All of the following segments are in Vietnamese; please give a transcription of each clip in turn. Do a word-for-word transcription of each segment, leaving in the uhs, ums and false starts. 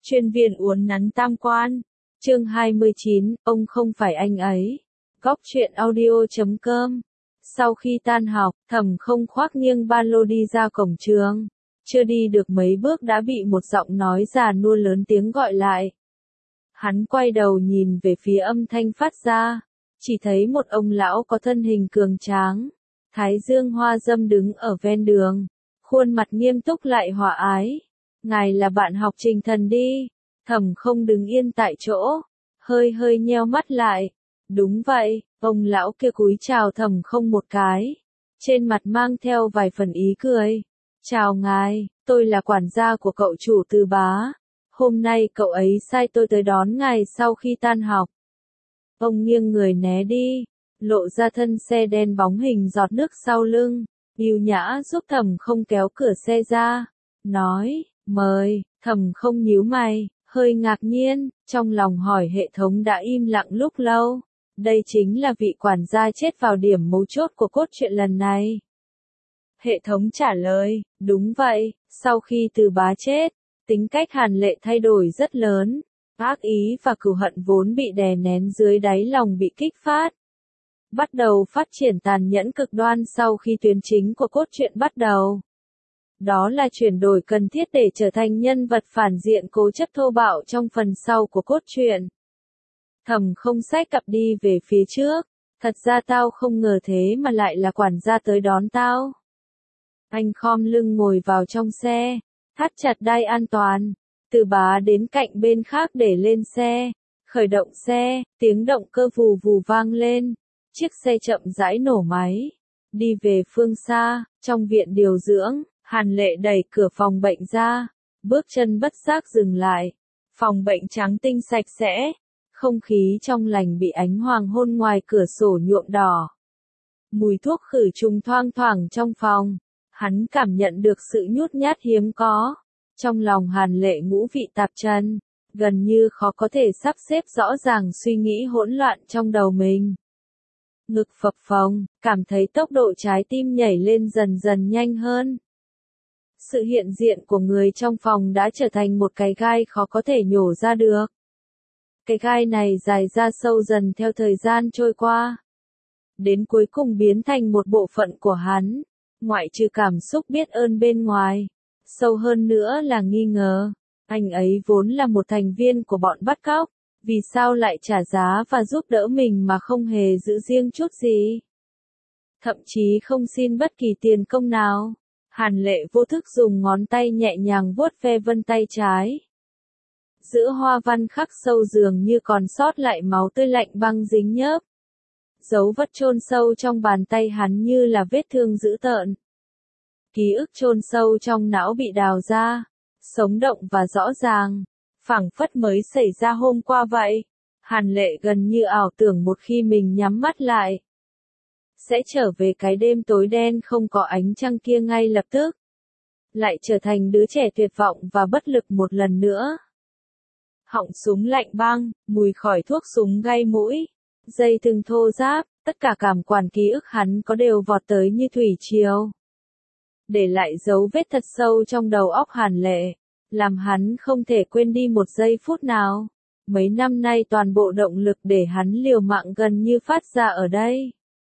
Chuyên viên uốn nắn tam quan. Chương hai mươi chín, ông không phải anh ấy. Góc truyện audio chấm com. Sau khi tan học, Thẩm Không khoác nghiêng ba lô đi ra cổng trường. Chưa đi được mấy bước đã bị một giọng nói già nua lớn tiếng gọi lại. Hắn quay đầu nhìn về phía âm thanh phát ra. Chỉ thấy một ông lão có thân hình cường tráng. Thái dương hoa dâm đứng ở ven đường. Khuôn mặt nghiêm túc lại hòa ái. Ngài là bạn học Trình Thần đi. Thẩm Không đứng yên tại chỗ. Hơi hơi nheo mắt lại. Đúng vậy, ông lão kia cúi chào Thẩm Không một cái. Trên mặt mang theo vài phần ý cười. Chào ngài, tôi là quản gia của cậu chủ Từ Bá. Hôm nay cậu ấy sai tôi tới đón ngài sau khi tan học. Ông nghiêng người né đi. Lộ ra thân xe đen bóng hình giọt nước sau lưng. Yêu nhã giúp Thẩm Không kéo cửa xe ra. Nói, mời. Thẩm Không nhíu mày, hơi ngạc nhiên, trong lòng hỏi hệ thống đã im lặng lúc lâu. Đây chính là vị quản gia chết vào điểm mấu chốt của cốt truyện lần này. Hệ thống trả lời, đúng vậy, sau khi Từ Bá chết, tính cách Hàn Lệ thay đổi rất lớn. Ác ý và cừu hận vốn bị đè nén dưới đáy lòng bị kích phát. Bắt đầu phát triển tàn nhẫn cực đoan sau khi tuyến chính của cốt truyện bắt đầu. Đó là chuyển đổi cần thiết để trở thành nhân vật phản diện cố chấp thô bạo trong phần sau của cốt truyện. Thẩm Không xách cặp đi về phía trước. Thật ra tao không ngờ thế mà lại là quản gia tới đón tao. Anh khom lưng ngồi vào trong xe, thắt chặt đai an toàn. Từ Bá đến cạnh bên khác để lên xe. Khởi động xe, tiếng động cơ vù vù vang lên. Chiếc xe chậm rãi nổ máy. Đi về phương xa, trong viện điều dưỡng. Hàn Lệ đẩy cửa phòng bệnh ra, bước chân bất giác dừng lại. Phòng bệnh trắng tinh sạch sẽ, không khí trong lành bị ánh hoàng hôn ngoài cửa sổ nhuộm đỏ. Mùi thuốc khử trùng thoang thoảng trong phòng, hắn cảm nhận được sự nhút nhát hiếm có. Trong lòng Hàn Lệ ngũ vị tạp trần, gần như khó có thể sắp xếp rõ ràng suy nghĩ hỗn loạn trong đầu mình. Ngực phập phồng, cảm thấy tốc độ trái tim nhảy lên dần dần nhanh hơn. Sự hiện diện của người trong phòng đã trở thành một cái gai khó có thể nhổ ra được. Cái gai này dài ra sâu dần theo thời gian trôi qua. Đến cuối cùng biến thành một bộ phận của hắn, ngoại trừ cảm xúc biết ơn bên ngoài. Sâu hơn nữa là nghi ngờ. Anh ấy vốn là một thành viên của bọn bắt cóc. Vì sao lại trả giá và giúp đỡ mình mà không hề giữ riêng chút gì? Thậm chí không xin bất kỳ tiền công nào. Hàn Lệ vô thức dùng ngón tay nhẹ nhàng vuốt ve vân tay trái. Giữa hoa văn khắc sâu dường như còn sót lại máu tươi lạnh băng dính nhớp. Dấu vết chôn sâu trong bàn tay hắn như là vết thương dữ tợn. Ký ức chôn sâu trong não bị đào ra, sống động và rõ ràng, phảng phất mới xảy ra hôm qua vậy. Hàn Lệ gần như ảo tưởng một khi mình nhắm mắt lại, sẽ trở về cái đêm tối đen không có ánh trăng kia ngay lập tức. Lại trở thành đứa trẻ tuyệt vọng và bất lực một lần nữa. Họng súng lạnh băng, mùi khỏi thuốc súng gây mũi, dây thừng thô ráp, tất cả cảm quản ký ức hắn có đều vọt tới như thủy triều. Để lại dấu vết thật sâu trong đầu óc Hàn Lệ, làm hắn không thể quên đi một giây phút nào. Mấy năm nay toàn bộ động lực để hắn liều mạng gần như phát ra ở đây.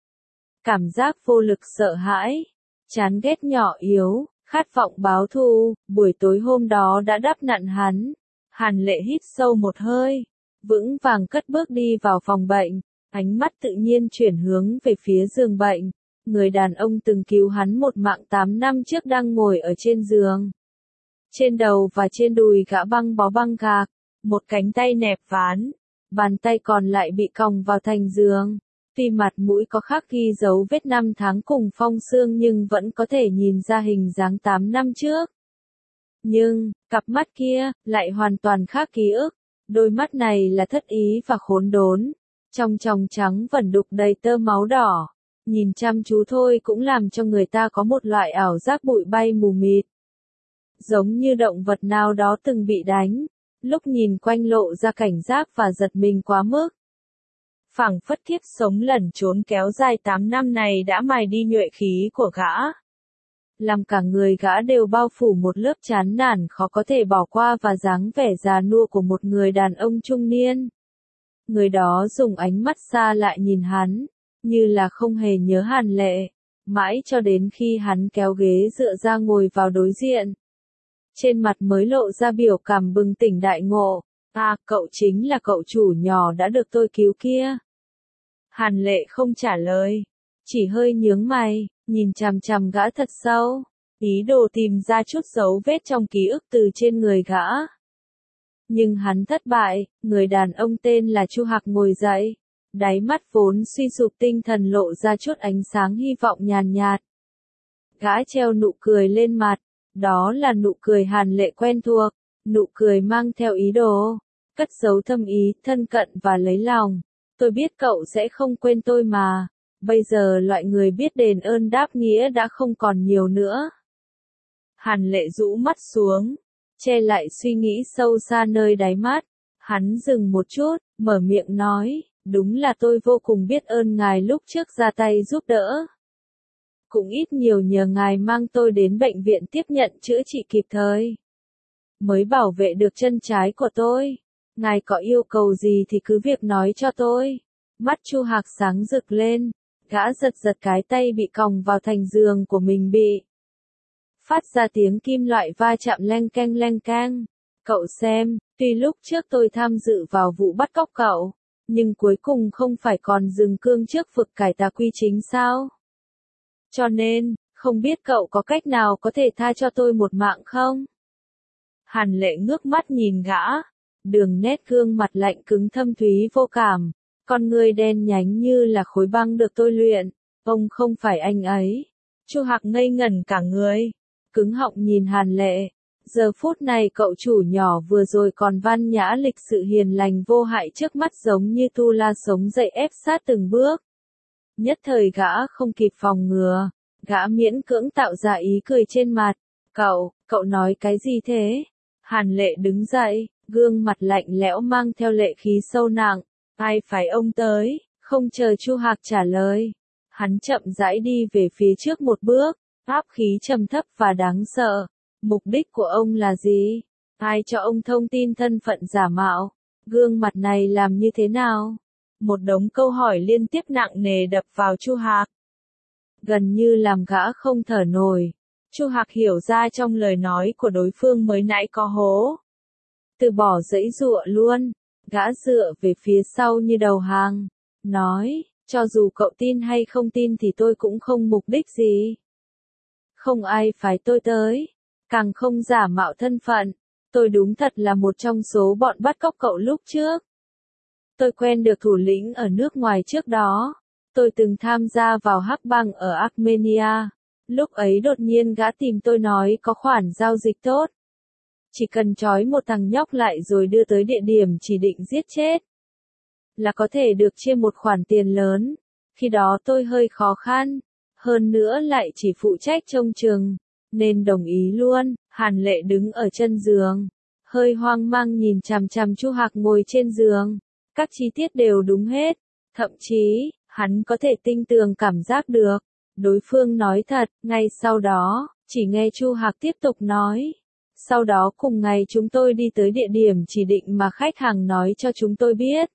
Cảm giác vô lực sợ hãi, chán ghét nhỏ yếu, khát vọng báo thù, buổi tối hôm đó đã đắp nặn hắn. Hàn Lệ hít sâu một hơi, vững vàng cất bước đi vào phòng bệnh, ánh mắt tự nhiên chuyển hướng về phía giường bệnh. Người đàn ông từng cứu hắn một mạng tám năm trước đang ngồi ở trên giường. Trên đầu và trên đùi gã băng bó băng gạc, một cánh tay nẹp ván, bàn tay còn lại bị còng vào thành giường. Tuy mặt mũi có khắc ghi dấu vết năm tháng cùng phong xương nhưng vẫn có thể nhìn ra hình dáng tám năm trước. Nhưng, cặp mắt kia, lại hoàn toàn khác ký ức. Đôi mắt này là thất ý và khốn đốn. Trong tròng trắng vẫn đục đầy tơ máu đỏ. Nhìn chăm chú thôi cũng làm cho người ta có một loại ảo giác bụi bay mù mịt. Giống như động vật nào đó từng bị đánh. Lúc nhìn quanh lộ ra cảnh giác và giật mình quá mức. Phảng phất kiếp sống lẩn trốn kéo dài tám năm này đã mài đi nhuệ khí của gã. làm cả người gã đều bao phủ một lớp chán nản khó có thể bỏ qua và dáng vẻ già nua của một người đàn ông trung niên. Người đó dùng ánh mắt xa lại nhìn hắn, như là không hề nhớ Hàn Lệ, mãi cho đến khi hắn kéo ghế dựa ra ngồi vào đối diện. Trên mặt mới lộ ra biểu cảm bừng tỉnh đại ngộ, à, cậu chính là cậu chủ nhỏ đã được tôi cứu kia. Hàn Lệ không trả lời, chỉ hơi nhướng mày, nhìn chằm chằm gã thật sâu, ý đồ tìm ra chút dấu vết trong ký ức từ trên người gã. Nhưng hắn thất bại, người đàn ông tên là Chu Hạc ngồi dậy, đáy mắt vốn suy sụp tinh thần lộ ra chút ánh sáng hy vọng nhàn nhạt. Gã treo nụ cười lên mặt, đó là nụ cười Hàn Lệ quen thuộc, nụ cười mang theo ý đồ, cất giấu thâm ý, thân cận và lấy lòng. Tôi biết cậu sẽ không quên tôi mà, bây giờ loại người biết đền ơn đáp nghĩa đã không còn nhiều nữa. Hàn Lệ rũ mắt xuống, che lại suy nghĩ sâu xa nơi đáy mắt, hắn dừng một chút, mở miệng nói, đúng là tôi vô cùng biết ơn ngài lúc trước ra tay giúp đỡ. Cũng ít nhiều nhờ ngài mang tôi đến bệnh viện tiếp nhận chữa trị kịp thời, mới bảo vệ được chân trái của tôi. Ngài có yêu cầu gì thì cứ việc nói cho tôi. Mắt Chu Hạc sáng rực lên, gã giật giật cái tay bị còng vào thành giường của mình bị. Phát ra tiếng kim loại va chạm leng keng leng keng. Cậu xem, tuy lúc trước tôi tham dự vào vụ bắt cóc cậu, nhưng cuối cùng không phải còn dừng cương trước vực cải tà quy chính sao? Cho nên, không biết cậu có cách nào có thể tha cho tôi một mạng không? Hàn Lệ ngước mắt nhìn gã, đường nét gương mặt lạnh cứng thâm thúy vô cảm, con người đen nhánh như là khối băng được tôi luyện. Ông không phải anh ấy. Chu Hạc ngây ngẩn cả người, cứng họng nhìn Hàn Lệ. Giờ phút này cậu chủ nhỏ vừa rồi còn văn nhã lịch sự hiền lành vô hại trước mắt giống như tu la sống dậy ép sát từng bước. Nhất thời gã không kịp phòng ngừa, gã miễn cưỡng tạo ra ý cười trên mặt. Cậu, cậu nói cái gì thế? Hàn Lệ đứng dậy, gương mặt lạnh lẽo mang theo lệ khí sâu nặng. Ai phải ông tới? Không chờ Chu Hạc trả lời, hắn chậm rãi đi về phía trước một bước, áp khí trầm thấp và đáng sợ. Mục đích của ông là gì? Ai cho ông thông tin thân phận giả mạo? Gương mặt này làm như thế nào? Một đống câu hỏi liên tiếp nặng nề đập vào Chu Hạc, gần như làm gã không thở nổi. Chu Hạc hiểu ra trong lời nói của đối phương mới nãy có hố. Từ bỏ giãy giụa luôn, gã dựa về phía sau như đầu hàng, nói, cho dù cậu tin hay không tin thì tôi cũng không mục đích gì. Không ai phái tôi tới, càng không giả mạo thân phận, tôi đúng thật là một trong số bọn bắt cóc cậu lúc trước. Tôi quen được thủ lĩnh ở nước ngoài trước đó, tôi từng tham gia vào hắc bang ở Armenia. Lúc ấy đột nhiên gã tìm tôi nói có khoản giao dịch tốt. Chỉ cần trói một thằng nhóc lại rồi đưa tới địa điểm chỉ định giết chết, là có thể được chia một khoản tiền lớn. Khi đó tôi hơi khó khăn, hơn nữa lại chỉ phụ trách trông chừng, nên đồng ý luôn. Hàn Lệ đứng ở chân giường, hơi hoang mang nhìn chằm chằm Chu Hạc ngồi trên giường. Các chi tiết đều đúng hết, thậm chí, hắn có thể tinh tường cảm giác được. Đối phương nói thật. Ngay sau đó, chỉ nghe Chu Hạc tiếp tục nói. Sau đó cùng ngày chúng tôi đi tới địa điểm chỉ định mà khách hàng nói cho chúng tôi biết.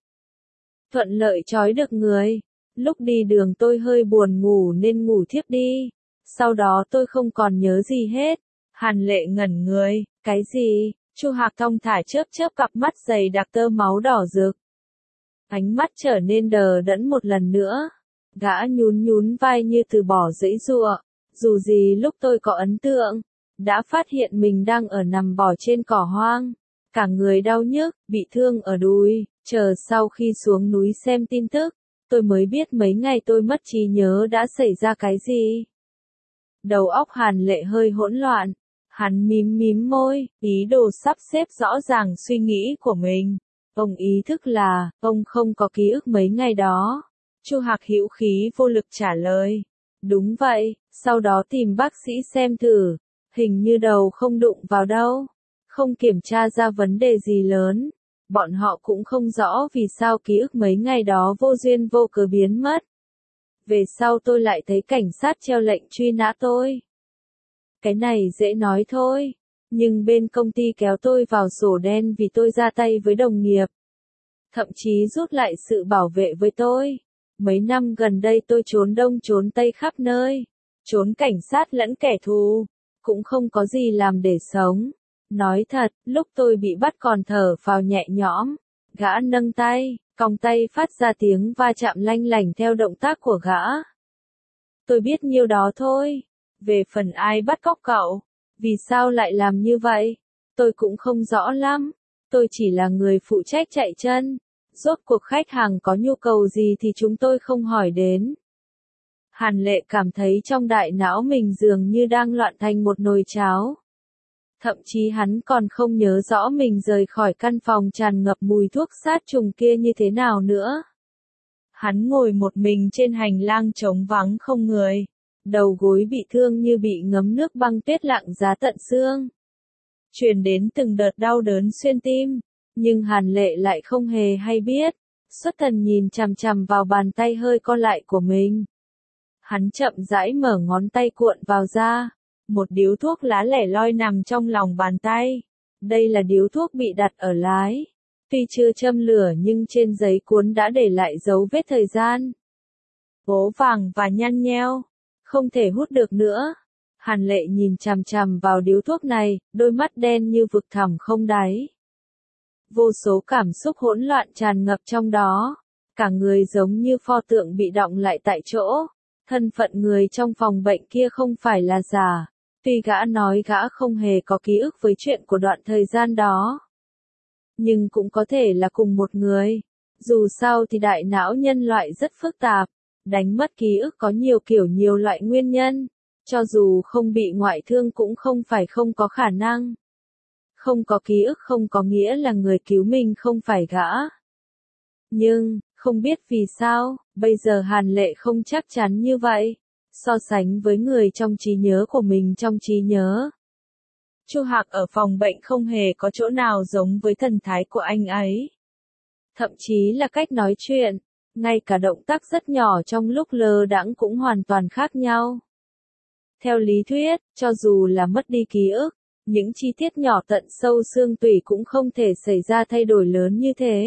Thuận lợi trói được người. Lúc đi đường tôi hơi buồn ngủ nên ngủ thiếp đi. Sau đó tôi không còn nhớ gì hết. Hàn Lệ ngẩn người, cái gì? Chu Hạc thong thả chớp chớp cặp mắt dày đặc tơ máu đỏ rực. Ánh mắt trở nên đờ đẫn một lần nữa. Gã nhún nhún vai như từ bỏ giãy giụa. Dù gì lúc tôi có ấn tượng, đã phát hiện mình đang ở nằm bò trên cỏ hoang. Cả người đau nhức, bị thương ở đùi. Chờ sau khi xuống núi xem tin tức, tôi mới biết mấy ngày tôi mất trí nhớ đã xảy ra cái gì. Đầu óc Hàn Lệ hơi hỗn loạn. Hắn mím mím môi, ý đồ sắp xếp rõ ràng suy nghĩ của mình. Ông ý thức là, ông không có ký ức mấy ngày đó. Chu Hạc hữu khí vô lực trả lời. Đúng vậy, sau đó tìm bác sĩ xem thử. Hình như đầu không đụng vào đâu. Không kiểm tra ra vấn đề gì lớn. Bọn họ cũng không rõ vì sao ký ức mấy ngày đó vô duyên vô cớ biến mất. Về sau tôi lại thấy cảnh sát treo lệnh truy nã tôi. Cái này dễ nói thôi. Nhưng bên công ty kéo tôi vào sổ đen vì tôi ra tay với đồng nghiệp. Thậm chí rút lại sự bảo vệ với tôi. Mấy năm gần đây tôi trốn đông trốn tây khắp nơi. Trốn cảnh sát lẫn kẻ thù. Cũng không có gì làm để sống. Nói thật, lúc tôi bị bắt còn thở phào nhẹ nhõm. Gã nâng tay, còng tay phát ra tiếng va chạm lanh lảnh theo động tác của gã. Tôi biết nhiêu đó thôi. Về phần ai bắt cóc cậu, vì sao lại làm như vậy, tôi cũng không rõ lắm. Tôi chỉ là người phụ trách chạy chân. Rốt cuộc khách hàng có nhu cầu gì thì chúng tôi không hỏi đến. Hàn Lệ cảm thấy trong đại não mình dường như đang loạn thành một nồi cháo. Thậm chí hắn còn không nhớ rõ mình rời khỏi căn phòng tràn ngập mùi thuốc sát trùng kia như thế nào nữa. Hắn ngồi một mình trên hành lang trống vắng không người. Đầu gối bị thương như bị ngấm nước băng tuyết lặng giá tận xương. Truyền đến từng đợt đau đớn xuyên tim. Nhưng Hàn Lệ lại không hề hay biết. Xuất thần nhìn chằm chằm vào bàn tay hơi co lại của mình. Hắn chậm rãi mở ngón tay cuộn vào da. Một điếu thuốc lá lẻ loi nằm trong lòng bàn tay. Đây là điếu thuốc bị đặt ở lái. Tuy chưa châm lửa nhưng trên giấy cuốn đã để lại dấu vết thời gian. Bố vàng và nhăn nheo. Không thể hút được nữa. Hàn Lệ nhìn chằm chằm vào điếu thuốc này, đôi mắt đen như vực thẳm không đáy. Vô số cảm xúc hỗn loạn tràn ngập trong đó. Cả người giống như pho tượng bị đọng lại tại chỗ. Thân phận người trong phòng bệnh kia không phải là giả. Tuy gã nói gã không hề có ký ức với chuyện của đoạn thời gian đó. Nhưng cũng có thể là cùng một người. Dù sao thì đại não nhân loại rất phức tạp. Đánh mất ký ức có nhiều kiểu nhiều loại nguyên nhân. Cho dù không bị ngoại thương cũng không phải không có khả năng. Không có ký ức không có nghĩa là người cứu mình không phải gã. Nhưng, không biết vì sao, bây giờ Hàn Lệ không chắc chắn như vậy. So sánh với người trong trí nhớ của mình trong trí nhớ. Chu Hạc ở phòng bệnh không hề có chỗ nào giống với thần thái của anh ấy. Thậm chí là cách nói chuyện, ngay cả động tác rất nhỏ trong lúc lơ đãng cũng hoàn toàn khác nhau. Theo lý thuyết, cho dù là mất đi ký ức, những chi tiết nhỏ tận sâu xương tủy cũng không thể xảy ra thay đổi lớn như thế.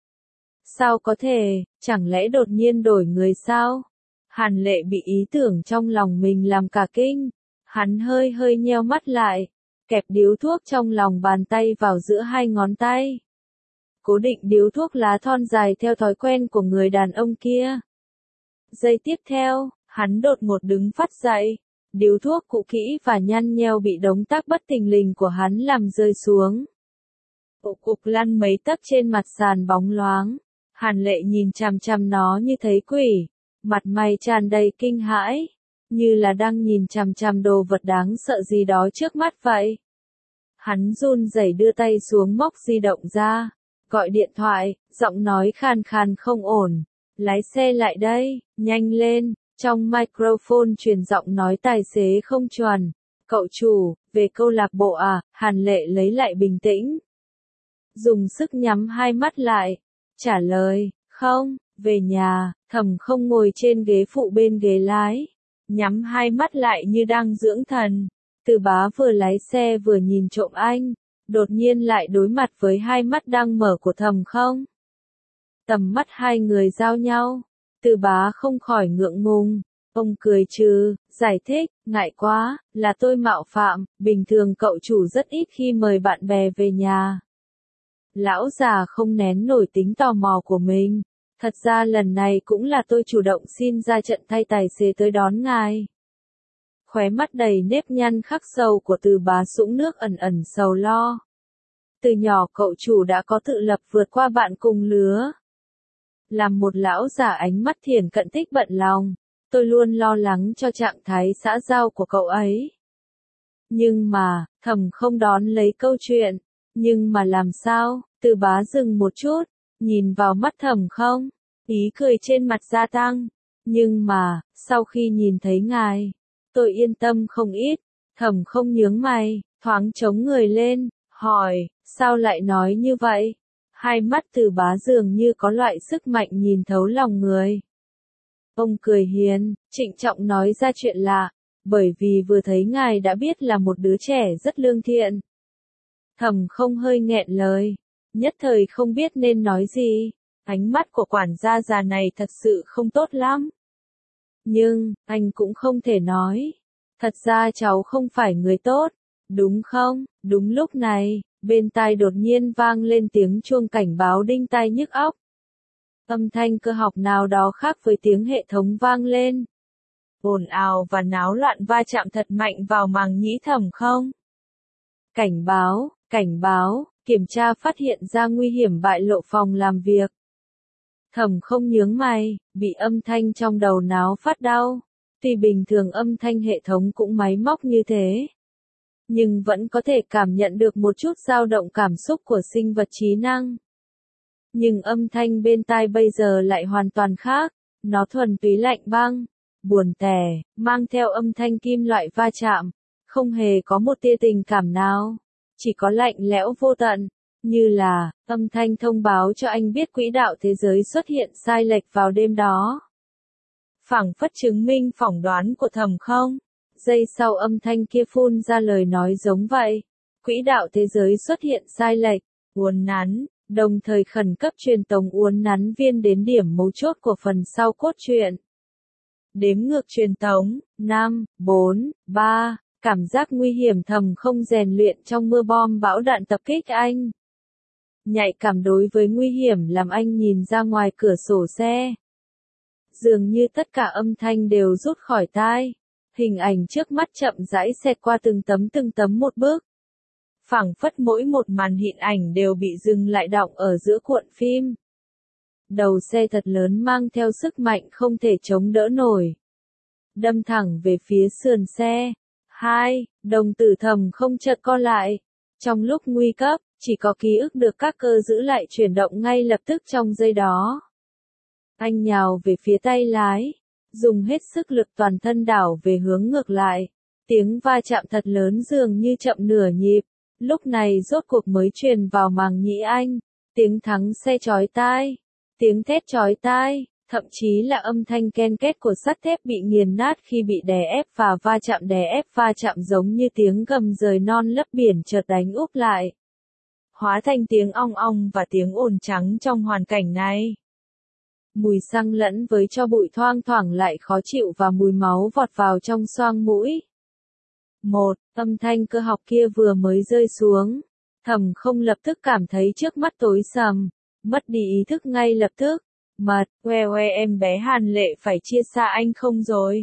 Sao có thể, chẳng lẽ đột nhiên đổi người sao? Hàn Lệ bị ý tưởng trong lòng mình làm cả kinh. Hắn hơi hơi nheo mắt lại, kẹp điếu thuốc trong lòng bàn tay vào giữa hai ngón tay. Cố định điếu thuốc lá thon dài theo thói quen của người đàn ông kia. Giây tiếp theo, hắn đột ngột đứng phắt dậy. Điếu thuốc cũ kỹ và nhăn nheo bị động tác bất thình lình của hắn làm rơi xuống. Ục ục lăn mấy tấc trên mặt sàn bóng loáng. Hàn Lệ nhìn chằm chằm nó như thấy quỷ. Mặt mày tràn đầy kinh hãi. Như là đang nhìn chằm chằm đồ vật đáng sợ gì đó trước mắt vậy. Hắn run rẩy đưa tay xuống móc di động ra. Gọi điện thoại, giọng nói khàn khàn không ổn. Lái xe lại đây, nhanh lên. Trong microphone truyền giọng nói tài xế không chuẩn. Cậu chủ, về câu lạc bộ à? Hàn Lệ lấy lại bình tĩnh. Dùng sức nhắm hai mắt lại. Trả lời, không, về nhà. Thẩm không ngồi trên ghế phụ bên ghế lái. Nhắm hai mắt lại như đang dưỡng thần. Từ Bá vừa lái xe vừa nhìn trộm anh. Đột nhiên lại đối mặt với hai mắt đang mở của Thẩm không. Tầm mắt hai người giao nhau. Từ Bá không khỏi ngượng ngùng. Ông cười trừ, giải thích, ngại quá, là tôi mạo phạm, bình thường cậu chủ rất ít khi mời bạn bè về nhà. Lão già không nén nổi tính tò mò của mình. Thật ra lần này cũng là tôi chủ động xin ra trận thay tài xế tới đón ngài. Khóe mắt đầy nếp nhăn khắc sâu của Từ Bá sũng nước ẩn ẩn sầu lo. Từ nhỏ cậu chủ đã có tự lập vượt qua bạn cùng lứa. Làm một lão già ánh mắt thiển cận thích bận lòng, tôi luôn lo lắng cho trạng thái xã giao của cậu ấy. Nhưng mà, Thẩm không đón lấy câu chuyện. Nhưng mà làm sao? Từ Bá dừng một chút, nhìn vào mắt Thẩm không, ý cười trên mặt gia tăng. Nhưng mà, sau khi nhìn thấy ngài, tôi yên tâm không ít. Thẩm không nhướng mày, thoáng chống người lên, hỏi, sao lại nói như vậy? Hai mắt Từ Bá dường như có loại sức mạnh nhìn thấu lòng người. Ông cười hiền, trịnh trọng nói ra chuyện lạ. bởi vì vừa thấy ngài đã biết là một đứa trẻ rất lương thiện. Thẩm không hơi nghẹn lời, nhất thời không biết nên nói gì, ánh mắt của quản gia già này thật sự không tốt lắm. Nhưng, anh cũng không thể nói, thật ra cháu không phải người tốt, đúng không? Đúng lúc này, bên tai đột nhiên vang lên tiếng chuông cảnh báo đinh tai nhức óc. Âm thanh cơ học nào đó khác với tiếng hệ thống vang lên. Ồn ào và náo loạn va chạm thật mạnh vào màng nhĩ Thẩm không. Cảnh báo, cảnh báo, kiểm tra phát hiện ra nguy hiểm bại lộ phòng làm việc. Thẩm không nhướng mày, bị âm thanh trong đầu náo phát đau. Tuy bình thường âm thanh hệ thống cũng máy móc như thế, nhưng vẫn có thể cảm nhận được một chút dao động cảm xúc của sinh vật trí năng. Nhưng âm thanh bên tai bây giờ lại hoàn toàn khác, nó thuần túy lạnh băng, buồn tẻ, mang theo âm thanh kim loại va chạm, không hề có một tia tình cảm nào, chỉ có lạnh lẽo vô tận, như là âm thanh thông báo cho anh biết quỹ đạo thế giới xuất hiện sai lệch vào đêm đó. Phảng phất chứng minh phỏng đoán của Thẩm không. Giây sau âm thanh kia phun ra lời nói giống vậy. Quỹ đạo thế giới xuất hiện sai lệch, uốn nắn, đồng thời khẩn cấp truyền tống uốn nắn viên đến điểm mấu chốt của phần sau cốt truyện. Đếm ngược truyền tống, năm, bốn, ba, cảm giác nguy hiểm Thẩm không rèn luyện trong mưa bom bão đạn tập kích anh. Nhạy cảm đối với nguy hiểm làm anh nhìn ra ngoài cửa sổ xe. Dường như tất cả âm thanh đều rút khỏi tai. Hình ảnh trước mắt chậm rãi xẹt qua từng tấm từng tấm một bước. Phảng phất mỗi một màn hiện ảnh đều bị dừng lại đọng ở giữa cuộn phim. Đầu xe thật lớn mang theo sức mạnh không thể chống đỡ nổi. Đâm thẳng về phía sườn xe. Hai, đồng tử Thẩm không chợt co lại. Trong lúc nguy cấp, chỉ có ký ức được các cơ giữ lại chuyển động ngay lập tức trong giây đó. Anh nhào về phía tay lái, dùng hết sức lực toàn thân đảo về hướng ngược lại. Tiếng va chạm thật lớn dường như chậm nửa nhịp, lúc này rốt cuộc mới truyền vào màng nhĩ anh. Tiếng thắng xe chói tai, tiếng thét chói tai, thậm chí là âm thanh ken két của sắt thép bị nghiền nát khi bị đè ép và va chạm đè ép va chạm giống như tiếng gầm rời non lấp biển chợt đánh úp lại. Hóa thành tiếng ong ong và tiếng ồn trắng trong hoàn cảnh này. Mùi xăng lẫn với tro bụi thoang thoảng lại khó chịu và mùi máu vọt vào trong xoang mũi. Một, âm thanh cơ học kia vừa mới rơi xuống. Thẩm không lập tức cảm thấy trước mắt tối sầm, mất đi ý thức ngay lập tức. Mật, oe oe em bé Hàn Lệ phải chia xa anh không rồi.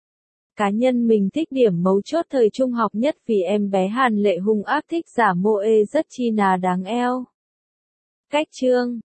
Cá nhân mình thích điểm mấu chốt thời trung học nhất vì em bé Hàn Lệ hung ác thích giả mô ê rất chi nà đáng eo. Cách chương